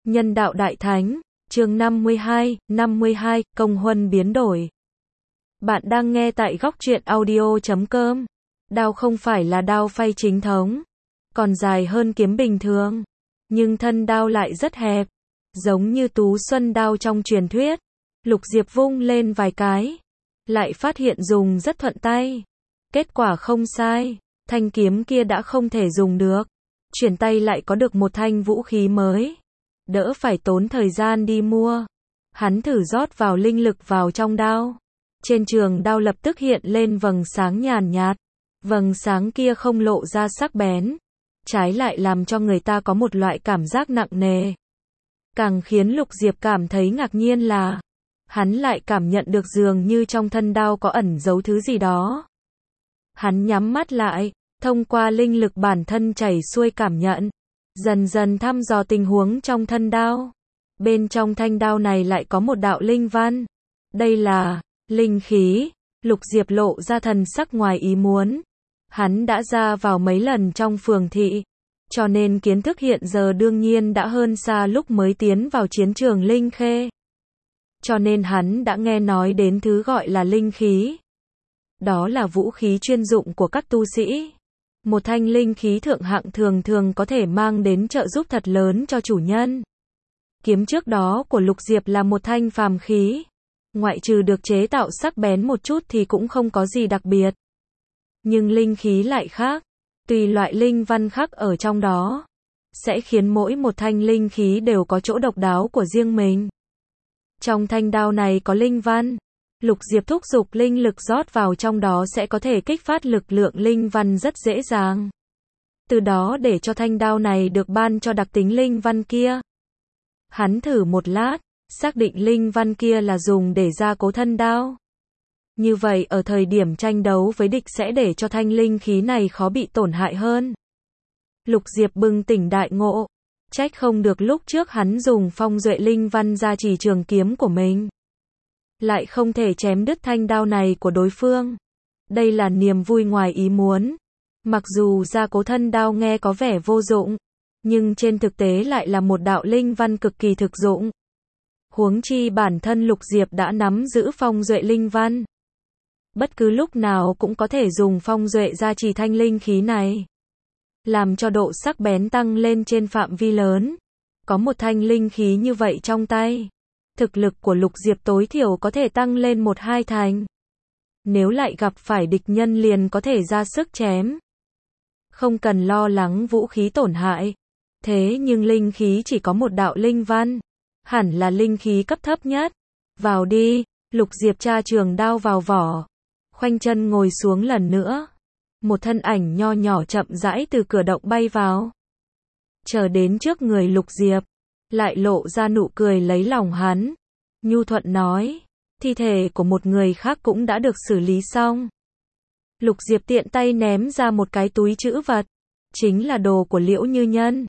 Nhân đạo đại thánh, chương 52, công huân biến đổi. Bạn đang nghe tại góc truyện audio.com. Đao không phải là đao phay chính thống, còn dài hơn kiếm bình thường, nhưng thân đao lại rất hẹp, giống như Tú Xuân đao trong truyền thuyết. Lục Diệp vung lên vài cái, lại phát hiện dùng rất thuận tay. Kết quả không sai, thanh kiếm kia đã không thể dùng được. Chuyển tay lại có được một thanh vũ khí mới, đỡ phải tốn thời gian đi mua. Hắn thử rót vào linh lực vào trong đao. Trên trường đao lập tức hiện lên vầng sáng nhàn nhạt. Vầng sáng kia không lộ ra sắc bén, trái lại làm cho người ta có một loại cảm giác nặng nề. Càng khiến Lục Diệp cảm thấy ngạc nhiên là, hắn lại cảm nhận được dường như trong thân đao có ẩn giấu thứ gì đó. Hắn nhắm mắt lại, thông qua linh lực bản thân chảy xuôi cảm nhận, dần dần thăm dò tình huống trong thân đao. Bên trong thanh đao này lại có một đạo linh văn. Đây là linh khí. Lục Diệp lộ ra thần sắc ngoài ý muốn. Hắn đã ra vào mấy lần trong phường thị, cho nên kiến thức hiện giờ đương nhiên đã hơn xa lúc mới tiến vào chiến trường linh khê. Cho nên hắn đã nghe nói đến thứ gọi là linh khí. Đó là vũ khí chuyên dụng của các tu sĩ. Một thanh linh khí thượng hạng thường thường có thể mang đến trợ giúp thật lớn cho chủ nhân. Kiếm trước đó của Lục Diệp là một thanh phàm khí. Ngoại trừ được chế tạo sắc bén một chút thì cũng không có gì đặc biệt. Nhưng linh khí lại khác. Tùy loại linh văn khác ở trong đó, sẽ khiến mỗi một thanh linh khí đều có chỗ độc đáo của riêng mình. Trong thanh đao này có linh văn. Lục Diệp thúc giục linh lực rót vào trong đó sẽ có thể kích phát lực lượng linh văn rất dễ dàng. Từ đó để cho thanh đao này được ban cho đặc tính linh văn kia. Hắn thử một lát, xác định linh văn kia là dùng để gia cố thân đao. Như vậy ở thời điểm tranh đấu với địch sẽ để cho thanh linh khí này khó bị tổn hại hơn. Lục Diệp bừng tỉnh đại ngộ. Trách không được lúc trước hắn dùng phong duệ linh văn gia trì trường kiếm của mình, lại không thể chém đứt thanh đao này của đối phương. Đây là niềm vui ngoài ý muốn. Mặc dù gia cố thân đao nghe có vẻ vô dụng, nhưng trên thực tế lại là một đạo linh văn cực kỳ thực dụng. Huống chi bản thân Lục Diệp đã nắm giữ phong duệ linh văn. Bất cứ lúc nào cũng có thể dùng phong duệ gia trì thanh linh khí này, làm cho độ sắc bén tăng lên trên phạm vi lớn. Có một thanh linh khí như vậy trong tay, thực lực của Lục Diệp tối thiểu có thể tăng lên 1-2 thành. Nếu lại gặp phải địch nhân liền có thể ra sức chém. Không cần lo lắng vũ khí tổn hại. Thế nhưng linh khí chỉ có một đạo linh văn, hẳn là linh khí cấp thấp nhất. Vào đi. Lục Diệp tra trường đao vào vỏ, khoanh chân ngồi xuống lần nữa. Một thân ảnh nho nhỏ chậm rãi từ cửa động bay vào. Chờ đến trước người Lục Diệp, lại lộ ra nụ cười lấy lòng hắn. Nhu thuận nói, thi thể của một người khác cũng đã được xử lý xong. Lục Diệp tiện tay ném ra một cái túi trữ vật, chính là đồ của Liễu Như Nhân.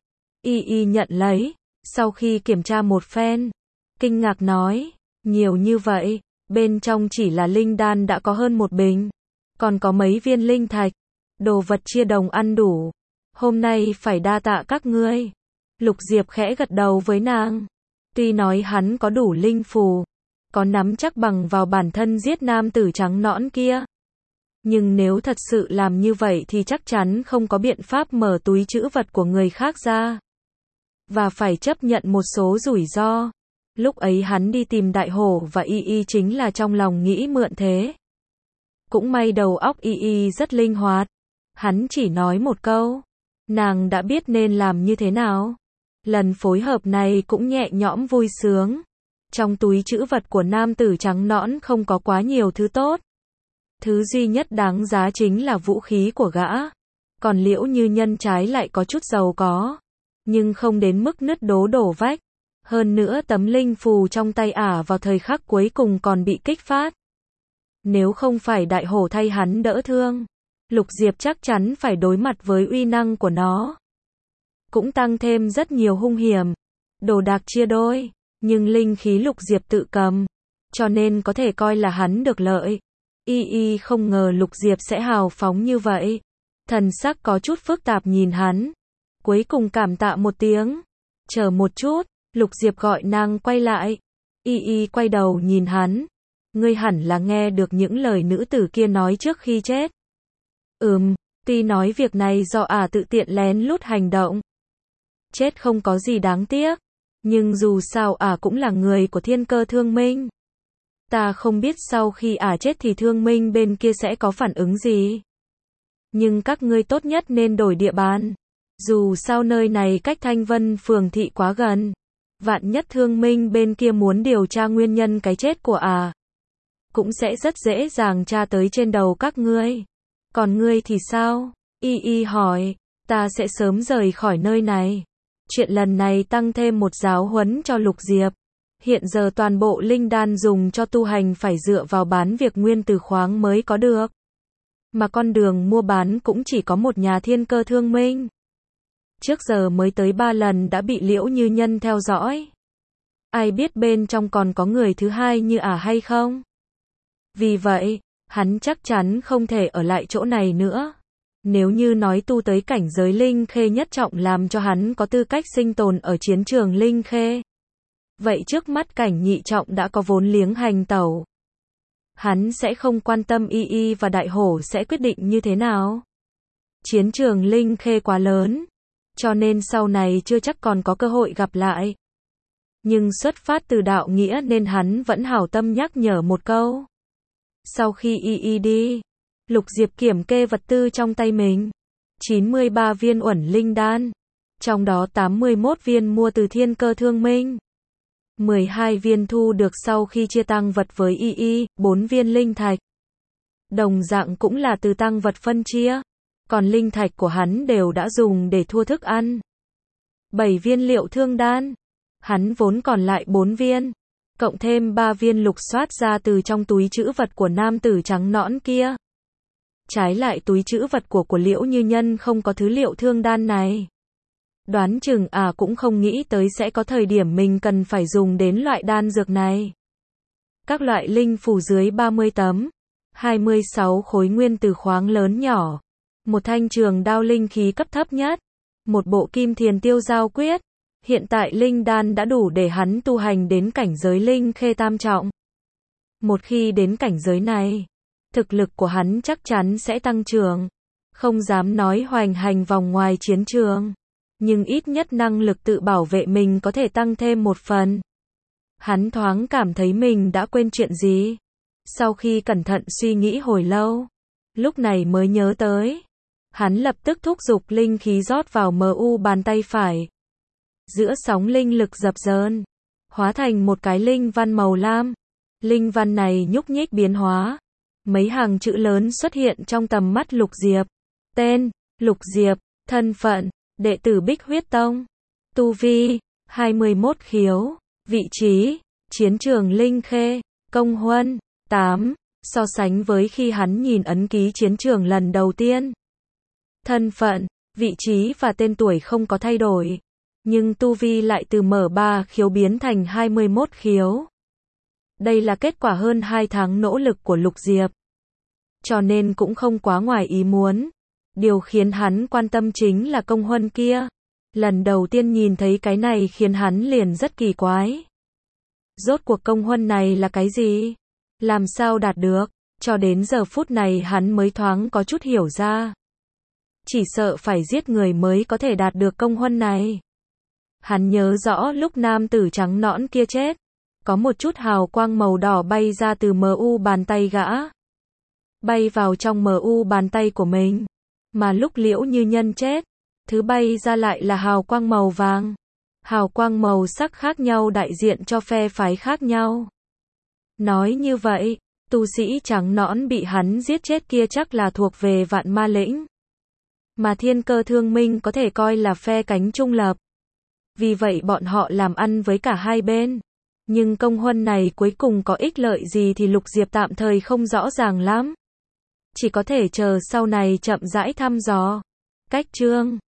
Y nhận lấy, sau khi kiểm tra một phen, kinh ngạc nói, nhiều như vậy, bên trong chỉ là linh đan đã có hơn một bình, còn có mấy viên linh thạch, đồ vật chia đồng ăn đủ. Hôm nay phải đa tạ các ngươi. Lục Diệp khẽ gật đầu với nàng. Tuy nói hắn có đủ linh phù, có nắm chắc bằng vào bản thân giết nam tử trắng nõn kia, nhưng nếu thật sự làm như vậy thì chắc chắn không có biện pháp mở túi trữ vật của người khác ra, và phải chấp nhận một số rủi ro. Lúc ấy hắn đi tìm Đại Hổ và Y chính là trong lòng nghĩ mượn thế. Cũng may đầu óc Y rất linh hoạt. Hắn chỉ nói một câu, nàng đã biết nên làm như thế nào. Lần phối hợp này cũng nhẹ nhõm vui sướng. Trong túi trữ vật của nam tử trắng nõn không có quá nhiều thứ tốt. Thứ duy nhất đáng giá chính là vũ khí của gã. Còn Liễu Như Nhân trái lại có chút giàu có, nhưng không đến mức nứt đổ vách. Hơn nữa tấm linh phù trong tay ả vào thời khắc cuối cùng còn bị kích phát. Nếu không phải Đại Hổ thay hắn đỡ thương, Lục Diệp chắc chắn phải đối mặt với uy năng của nó. Cũng tăng thêm rất nhiều hung hiểm. Đồ đạc chia đôi, nhưng linh khí Lục Diệp tự cầm, cho nên có thể coi là hắn được lợi. Y không ngờ Lục Diệp sẽ hào phóng như vậy. Thần sắc có chút phức tạp nhìn hắn. Cuối cùng cảm tạ một tiếng. Chờ một chút, Lục Diệp gọi nàng quay lại. Y quay đầu nhìn hắn. Ngươi hẳn là nghe được những lời nữ tử kia nói trước khi chết. Tuy nói việc này do tự tiện lén lút hành động. Chết không có gì đáng tiếc. Nhưng dù sao cũng là người của Thiên Cơ Thương Minh. Ta không biết sau khi chết thì Thương Minh bên kia sẽ có phản ứng gì. Nhưng các ngươi tốt nhất nên đổi địa bàn. Dù sao nơi này cách Thanh Vân phường thị quá gần. Vạn nhất Thương Minh bên kia muốn điều tra nguyên nhân cái chết của cũng sẽ rất dễ dàng tra tới trên đầu các ngươi. Còn ngươi thì sao? Y hỏi. Ta sẽ sớm rời khỏi nơi này. Chuyện lần này tăng thêm một giáo huấn cho Lục Diệp. Hiện giờ toàn bộ linh đan dùng cho tu hành phải dựa vào bán việc nguyên từ khoáng mới có được. Mà con đường mua bán cũng chỉ có một nhà Thiên Cơ Thương Minh. Trước giờ mới tới 3 lần đã bị Liễu Như Nhân theo dõi. Ai biết bên trong còn có người thứ hai như hay không? Vì vậy, hắn chắc chắn không thể ở lại chỗ này nữa. Nếu như nói tu tới cảnh giới linh khê nhất trọng làm cho hắn có tư cách sinh tồn ở chiến trường linh khê. Vậy trước mắt cảnh nhị trọng đã có vốn liếng hành tẩu. Hắn sẽ không quan tâm Y và Đại Hổ sẽ quyết định như thế nào. Chiến trường linh khê quá lớn. Cho nên sau này chưa chắc còn có cơ hội gặp lại. Nhưng xuất phát từ đạo nghĩa nên hắn vẫn hảo tâm nhắc nhở một câu. Sau khi Y đi, Lục Diệp kiểm kê vật tư trong tay mình. 93 viên uẩn linh đan. Trong đó 81 viên mua từ Thiên Cơ Thương Minh. 12 viên thu được sau khi chia tăng vật với Y, 4 viên linh thạch. Đồng dạng cũng là từ tăng vật phân chia. Còn linh thạch của hắn đều đã dùng để thua thức ăn. 7 viên liệu thương đan. Hắn vốn còn lại 4 viên. Cộng thêm 3 viên lục soát ra từ trong túi trữ vật của nam tử trắng nõn kia. Trái lại túi trữ vật của Liễu Như Nhân không có thứ liệu thương đan này. Đoán chừng cũng không nghĩ tới sẽ có thời điểm mình cần phải dùng đến loại đan dược này. Các loại linh phù dưới 30 tấm. 26 khối nguyên từ khoáng lớn nhỏ. Một thanh trường đao linh khí cấp thấp nhất. Một bộ kim thiền tiêu giao quyết. Hiện tại linh đan đã đủ để hắn tu hành đến cảnh giới linh khê tam trọng. Một khi đến cảnh giới này, thực lực của hắn chắc chắn sẽ tăng trưởng. Không dám nói hoành hành vòng ngoài chiến trường. Nhưng ít nhất năng lực tự bảo vệ mình có thể tăng thêm một phần. Hắn thoáng cảm thấy mình đã quên chuyện gì. Sau khi cẩn thận suy nghĩ hồi lâu, lúc này mới nhớ tới. Hắn lập tức thúc giục linh khí rót vào MU bàn tay phải. Giữa sóng linh lực dập dờn, hóa thành một cái linh văn màu lam. Linh văn này nhúc nhích biến hóa. Mấy hàng chữ lớn xuất hiện trong tầm mắt Lục Diệp. Tên, Lục Diệp, thân phận, đệ tử Bích Huyết Tông. Tu vi, 21 khiếu. Vị trí, chiến trường linh khê. Công huân, 8. So sánh với khi hắn nhìn ấn ký chiến trường lần đầu tiên. Thân phận, vị trí và tên tuổi không có thay đổi. Nhưng tu vi lại từ M3 khiếu biến thành 21 khiếu. Đây là kết quả hơn 2 tháng nỗ lực của Lục Diệp. Cho nên cũng không quá ngoài ý muốn. Điều khiến hắn quan tâm chính là công huân kia. Lần đầu tiên nhìn thấy cái này khiến hắn liền rất kỳ quái. Rốt cuộc công huân này là cái gì? Làm sao đạt được? Cho đến giờ phút này hắn mới thoáng có chút hiểu ra. Chỉ sợ phải giết người mới có thể đạt được công huân này. Hắn nhớ rõ lúc nam tử trắng nõn kia chết. Có một chút hào quang màu đỏ bay ra từ MU bàn tay gã. Bay vào trong MU bàn tay của mình. Mà lúc Liễu Như Nhân chết, thứ bay ra lại là hào quang màu vàng. Hào quang màu sắc khác nhau đại diện cho phe phái khác nhau. Nói như vậy, tu sĩ trắng nõn bị hắn giết chết kia chắc là thuộc về Vạn Ma Lĩnh. Mà Thiên Cơ Thương Minh có thể coi là phe cánh trung lập. Vì vậy bọn họ làm ăn với cả hai bên. Nhưng công huân này cuối cùng có ích lợi gì thì Lục Diệp tạm thời không rõ ràng lắm. Chỉ có thể chờ sau này chậm rãi thăm dò. Cách chương